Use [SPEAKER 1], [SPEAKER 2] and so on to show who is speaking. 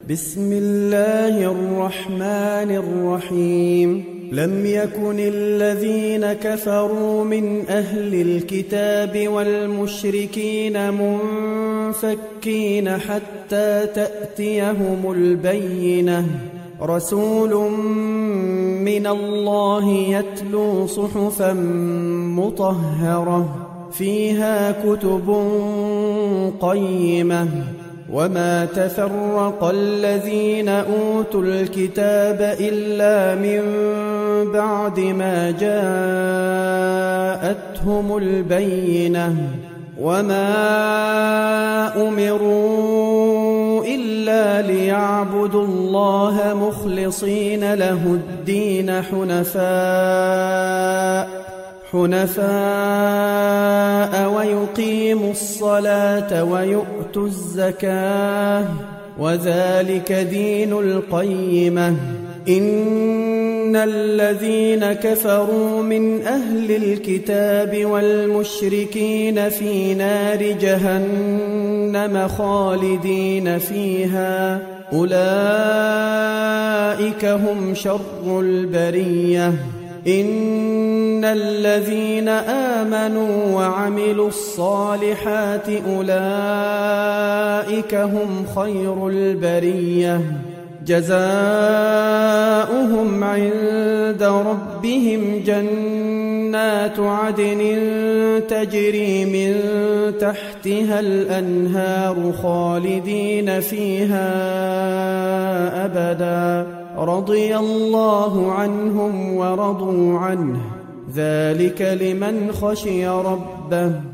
[SPEAKER 1] بسم الله الرحمن الرحيم لم يكن الذين كفروا من أهل الكتاب والمشركين منفكين حتى تأتيهم البينة رسول من الله يتلو صحفا مطهرة فيها كتب قيمة وما تفرق الذين أوتوا الكتاب إلا من بعد ما جاءتهم البينة وما أمروا إلا ليعبدوا الله مخلصين له الدين حنفاء ويقيموا الصلاة ويؤتوا الزكاة وذلك دين القيمة إن الذين كفروا من أهل الكتاب والمشركين في نار جهنم خالدين فيها أولئك هم شر البرية إن الذين آمنوا وعملوا الصالحات أولئك هم خير البرية جزاؤهم عند ربهم جنات عدن تجري من تحتها الأنهار خالدين فيها أبدا رضي الله عنهم ورضوا عنه ذلك لمن خشي ربه